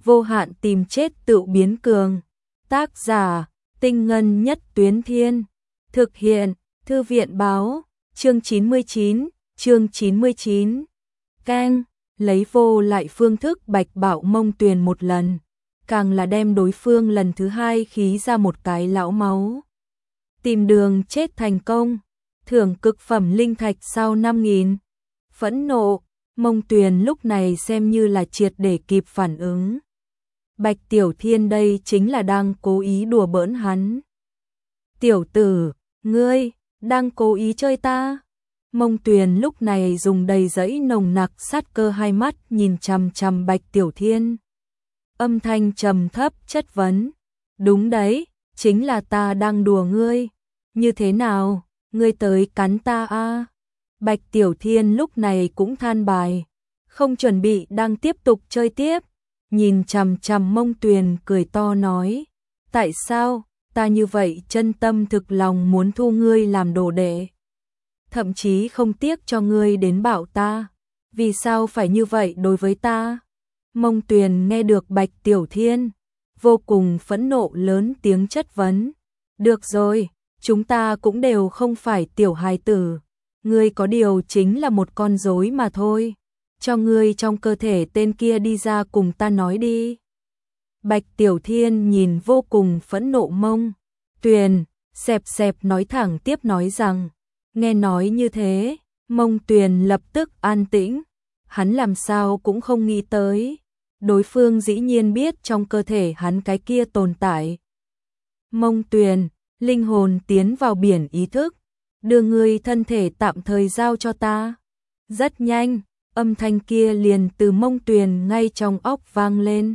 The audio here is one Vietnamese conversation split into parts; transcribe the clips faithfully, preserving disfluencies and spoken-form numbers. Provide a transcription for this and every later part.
vô hạn tìm chết tự biến cường. Tác giả, Tinh Ngân Nhất Tuyến Thiên. Thực hiện, Thư viện báo, chương chín mươi chín, chương chín mươi chín. Keng, lấy vô lại phương thức bạch bạo Mông Tuyền một lần, càng là đem đối phương lần thứ hai khí ra một cái lão máu. Tìm đường chết thành công, thưởng cực phẩm linh thạch sau năm nghìn. Phẫn nộ, Mông Tuyền lúc này xem như là triệt để kịp phản ứng. Bạch Tiểu Thiên đây chính là đang cố ý đùa bỡn hắn. Tiểu tử, ngươi, đang cố ý chơi ta. Mông Tuyền lúc này dùng đầy dẫy nồng nặc sát cơ hai mắt nhìn chằm chằm Bạch Tiểu Thiên. Âm thanh trầm thấp chất vấn. Đúng đấy, chính là ta đang đùa ngươi. Như thế nào, ngươi tới cắn ta a? Bạch Tiểu Thiên lúc này cũng than bài, không chuẩn bị đang tiếp tục chơi tiếp. Nhìn chằm chằm Mông Tuyền cười to nói, tại sao, ta như vậy chân tâm thực lòng muốn thu ngươi làm đồ đệ. Thậm chí không tiếc cho ngươi đến bảo ta, vì sao phải như vậy đối với ta? Mông Tuyền nghe được Bạch Tiểu Thiên, vô cùng phẫn nộ lớn tiếng chất vấn. Được rồi, chúng ta cũng đều không phải tiểu hài tử, ngươi có điều chính là một con rối mà thôi. Cho ngươi trong cơ thể tên kia đi ra cùng ta nói đi. Bạch Tiểu Thiên nhìn vô cùng phẫn nộ Mông Tuyền, xẹp xẹp nói thẳng tiếp nói rằng, nghe nói như thế, Mông Tuyền lập tức an tĩnh, hắn làm sao cũng không nghĩ tới, đối phương dĩ nhiên biết trong cơ thể hắn cái kia tồn tại. Mông Tuyền, linh hồn tiến vào biển ý thức, đưa ngươi thân thể tạm thời giao cho ta. Rất nhanh, âm thanh kia liền từ Mông Tuyền ngay trong óc vang lên.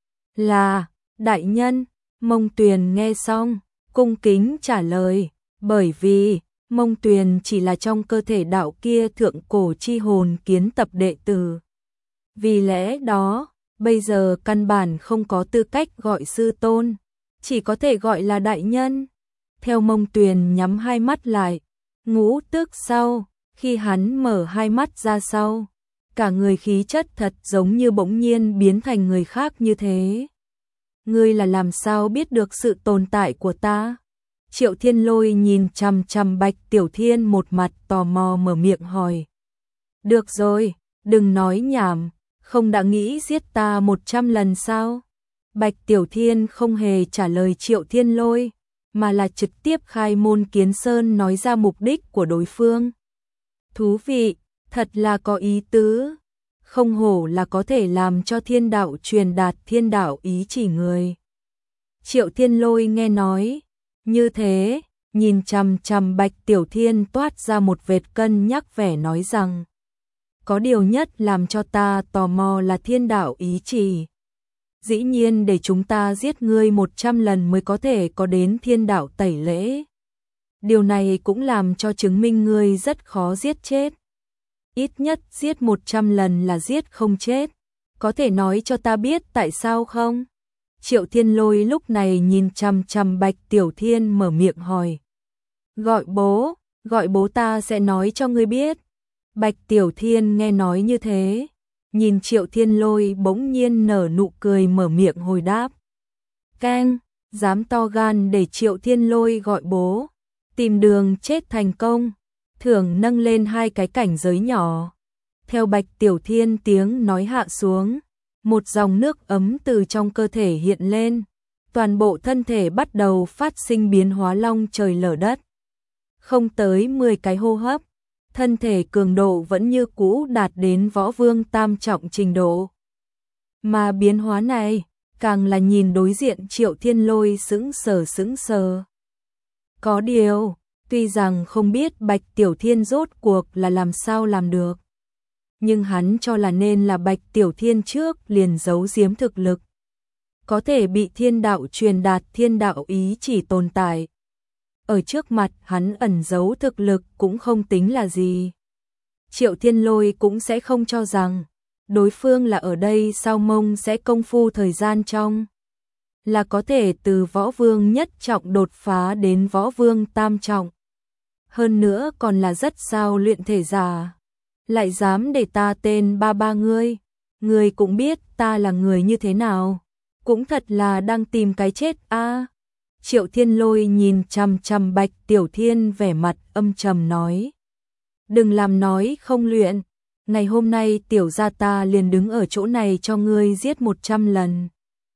Là, đại nhân. Mông Tuyền nghe xong, cung kính trả lời, bởi vì Mông Tuyền chỉ là trong cơ thể đạo kia thượng cổ chi hồn kiến tập đệ tử. Vì lẽ đó, bây giờ căn bản không có tư cách gọi sư tôn, chỉ có thể gọi là đại nhân. Theo Mông Tuyền nhắm hai mắt lại, ngũ tức sau, khi hắn mở hai mắt ra sau, cả người khí chất thật giống như bỗng nhiên biến thành người khác như thế. Ngươi là làm sao biết được sự tồn tại của ta? Triệu Thiên Lôi nhìn chằm chằm Bạch Tiểu Thiên một mặt tò mò mở miệng hỏi. Được rồi, đừng nói nhảm, không đã nghĩ giết ta một trăm lần sao? Bạch Tiểu Thiên không hề trả lời Triệu Thiên Lôi, mà là trực tiếp khai môn kiến sơn nói ra mục đích của đối phương. Thú vị, thật là có ý tứ, không hổ là có thể làm cho thiên đạo truyền đạt thiên đạo ý chỉ người. Triệu Thiên Lôi nghe nói như thế, nhìn chằm chằm Bạch Tiểu Thiên toát ra một vệt cân nhắc vẻ nói rằng, có điều nhất làm cho ta tò mò là thiên đạo ý chỉ. Dĩ nhiên để chúng ta giết ngươi một trăm lần mới có thể có đến thiên đạo tẩy lễ. Điều này cũng làm cho chứng minh ngươi rất khó giết chết. Ít nhất giết một trăm lần là giết không chết. Có thể nói cho ta biết tại sao không? Triệu Thiên Lôi lúc này nhìn chằm chằm Bạch Tiểu Thiên mở miệng hỏi. Gọi bố, gọi bố ta sẽ nói cho ngươi biết. Bạch Tiểu Thiên nghe nói như thế, nhìn Triệu Thiên Lôi bỗng nhiên nở nụ cười mở miệng hồi đáp. Keng, dám to gan để Triệu Thiên Lôi gọi bố, tìm đường chết thành công, thưởng nâng lên hai cái cảnh giới nhỏ. Theo Bạch Tiểu Thiên tiếng nói hạ xuống, một dòng nước ấm từ trong cơ thể hiện lên, toàn bộ thân thể bắt đầu phát sinh biến hóa long trời lở đất. Không tới mười cái hô hấp, thân thể cường độ vẫn như cũ đạt đến võ vương tam trọng trình độ. Mà biến hóa này, càng là nhìn đối diện Triệu Thiên Lôi sững sờ sững sờ. Có điều, tuy rằng không biết Bạch Tiểu Thiên rốt cuộc là làm sao làm được, nhưng hắn cho là nên là Bạch Tiểu Thiên trước liền giấu giếm thực lực. Có thể bị thiên đạo truyền đạt thiên đạo ý chỉ tồn tại. Ở trước mặt hắn ẩn giấu thực lực cũng không tính là gì. Triệu Thiên Lôi cũng sẽ không cho rằng đối phương là ở đây sao Mông sẽ công phu thời gian trong, là có thể từ võ vương nhất trọng đột phá đến võ vương tam trọng. Hơn nữa còn là rất sao luyện thể giả. Lại dám để ta tên ba ba ngươi, Ngươi cũng biết ta là người như thế nào, cũng thật là đang tìm cái chết a. Triệu Thiên Lôi nhìn chằm chằm Bạch Tiểu Thiên vẻ mặt âm trầm nói. Đừng làm nói không luyện, ngày hôm nay tiểu gia ta liền đứng ở chỗ này cho ngươi giết một trăm lần.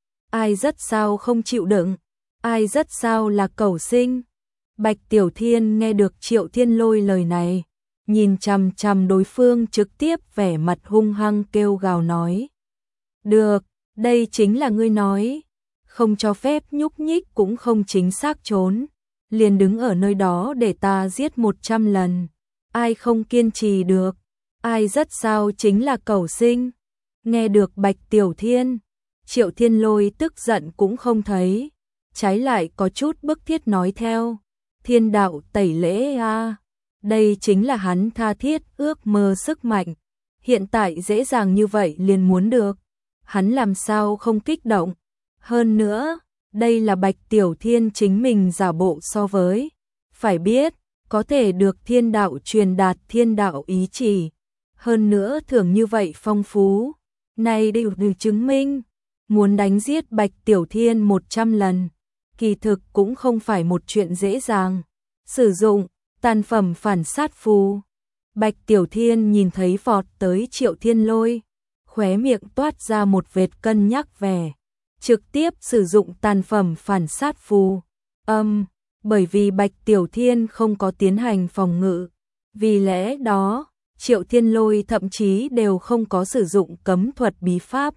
Ai rất sao không chịu đựng, ai rất sao là cẩu sinh. Bạch Tiểu Thiên nghe được Triệu Thiên Lôi lời này, nhìn chằm chằm đối phương trực tiếp vẻ mặt hung hăng kêu gào nói. Được, đây chính là ngươi nói, không cho phép nhúc nhích cũng không chính xác trốn, liền đứng ở nơi đó để ta giết một trăm lần, ai không kiên trì được, ai rất sao chính là cẩu sinh. Nghe được Bạch Tiểu Thiên, Triệu Thiên Lôi tức giận cũng không thấy, trái lại có chút bức thiết nói theo, thiên đạo tẩy lễ a, đây chính là hắn tha thiết ước mơ sức mạnh, hiện tại dễ dàng như vậy liền muốn được, hắn làm sao không kích động. Hơn nữa, đây là Bạch Tiểu Thiên chính mình giả bộ so với, phải biết, có thể được thiên đạo truyền đạt thiên đạo ý chỉ, hơn nữa thưởng như vậy phong phú, này đều được chứng minh, muốn đánh giết Bạch Tiểu Thiên một trăm lần, kỳ thực cũng không phải một chuyện dễ dàng. Sử dụng tàn phẩm phản sát phù. Bạch Tiểu Thiên nhìn thấy vọt tới Triệu Thiên Lôi, khóe miệng toát ra một vệt cân nhắc vẻ, trực tiếp sử dụng tàn phẩm phản sát phù. Âm, um, bởi vì Bạch Tiểu Thiên không có tiến hành phòng ngự, vì lẽ đó, Triệu Thiên Lôi thậm chí đều không có sử dụng cấm thuật bí pháp.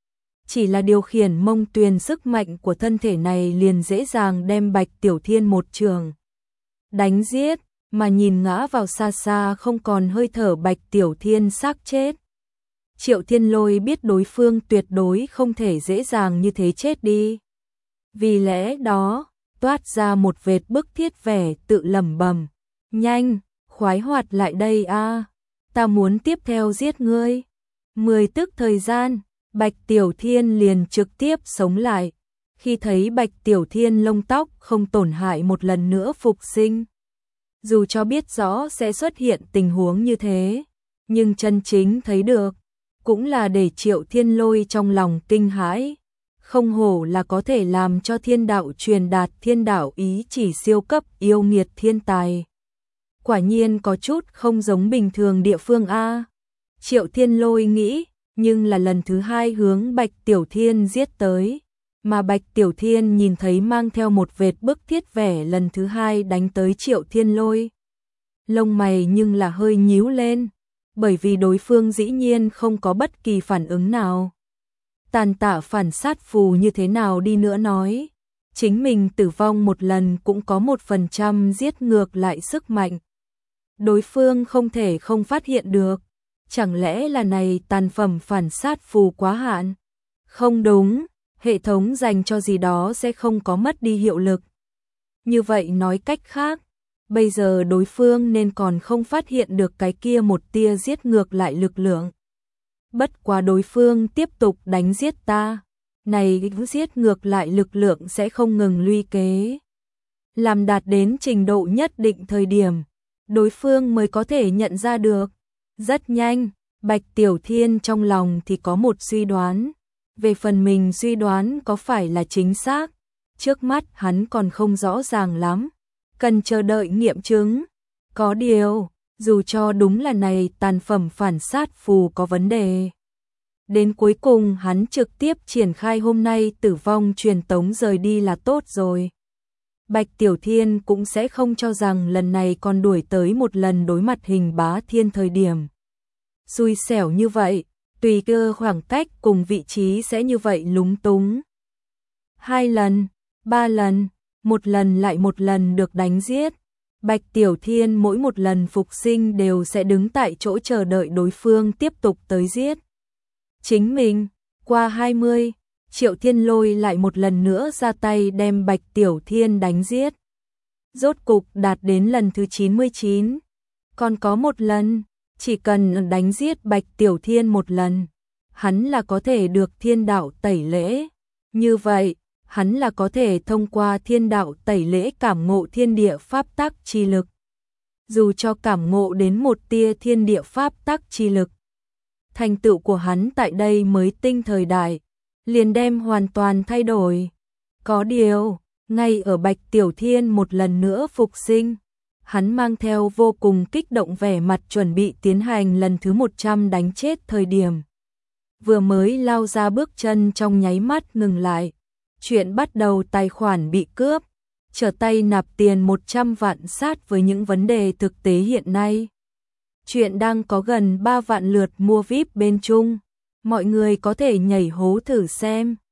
Chỉ là điều khiển mông tuyền sức mạnh của thân thể này liền dễ dàng đem Bạch Tiểu Thiên một trường đánh giết, mà nhìn ngã vào xa xa không còn hơi thở Bạch Tiểu Thiên xác chết. Triệu Thiên Lôi biết đối phương tuyệt đối không thể dễ dàng như thế chết đi. Vì lẽ đó, toát ra một vệt bức thiết vẻ tự lẩm bẩm, nhanh, khoái hoạt lại đây a, ta muốn tiếp theo giết ngươi. Mười tức thời gian, Bạch Tiểu Thiên liền trực tiếp sống lại. Khi thấy Bạch Tiểu Thiên lông tóc không tổn hại một lần nữa phục sinh. Dù cho biết rõ sẽ xuất hiện tình huống như thế, nhưng chân chính thấy được, cũng là để Triệu Thiên Lôi trong lòng kinh hãi. Không hổ là có thể làm cho thiên đạo truyền đạt thiên đạo ý chỉ siêu cấp yêu nghiệt thiên tài. Quả nhiên có chút không giống bình thường địa phương A. Triệu Thiên Lôi nghĩ, nhưng là lần thứ hai hướng Bạch Tiểu Thiên giết tới. Mà Bạch Tiểu Thiên nhìn thấy mang theo một vệt bức thiết vẻ lần thứ hai đánh tới Triệu Thiên Lôi. Lông mày nhưng là hơi nhíu lên, bởi vì đối phương dĩ nhiên không có bất kỳ phản ứng nào. Tàn tạ phản sát phù như thế nào đi nữa nói, chính mình tử vong một lần cũng có một phần trăm giết ngược lại sức mạnh. Đối phương không thể không phát hiện được, chẳng lẽ là này tàn phẩm phản sát phù quá hạn? Không đúng, hệ thống dành cho gì đó sẽ không có mất đi hiệu lực. Như vậy nói cách khác, bây giờ đối phương nên còn không phát hiện được cái kia một tia giết ngược lại lực lượng. Bất quá đối phương tiếp tục đánh giết ta, này giết ngược lại lực lượng sẽ không ngừng luy kế. Làm đạt đến trình độ nhất định thời điểm, đối phương mới có thể nhận ra được. Rất nhanh, Bạch Tiểu Thiên trong lòng thì có một suy đoán. Về phần mình suy đoán có phải là chính xác, trước mắt hắn còn không rõ ràng lắm, cần chờ đợi nghiệm chứng. Có điều, dù cho đúng là này tàn phẩm phản sát phù có vấn đề, đến cuối cùng hắn trực tiếp triển khai hôm nay tử vong truyền tống rời đi là tốt rồi. Bạch Tiểu Thiên cũng sẽ không cho rằng lần này còn đuổi tới một lần đối mặt hình bá thiên thời điểm. Xui xẻo như vậy, tùy cơ khoảng cách cùng vị trí sẽ như vậy lúng túng. Hai lần, ba lần, một lần lại một lần được đánh giết. Bạch Tiểu Thiên mỗi một lần phục sinh đều sẽ đứng tại chỗ chờ đợi đối phương tiếp tục tới giết. Chính mình, qua hai mươi, Triệu Thiên Lôi lại một lần nữa ra tay đem Bạch Tiểu Thiên đánh giết. Rốt cục đạt đến lần thứ chín mươi chín. Còn có một lần, chỉ cần đánh giết Bạch Tiểu Thiên một lần, hắn là có thể được thiên đạo tẩy lễ. Như vậy, hắn là có thể thông qua thiên đạo tẩy lễ cảm ngộ thiên địa pháp tắc chi lực. Dù cho cảm ngộ đến một tia thiên địa pháp tắc chi lực, thành tựu của hắn tại đây mới tinh thời đại, liền đem hoàn toàn thay đổi. Có điều, ngay ở Bạch Tiểu Thiên một lần nữa phục sinh, hắn mang theo vô cùng kích động vẻ mặt chuẩn bị tiến hành lần thứ một trăm đánh chết thời điểm. Vừa mới lao ra bước chân trong nháy mắt ngừng lại. Chuyện bắt đầu tài khoản bị cướp, trở tay nạp tiền một trăm vạn sát với những vấn đề thực tế hiện nay. Chuyện đang có gần ba vạn lượt mua vi ai pi bên Trung, mọi người có thể nhảy hố thử xem.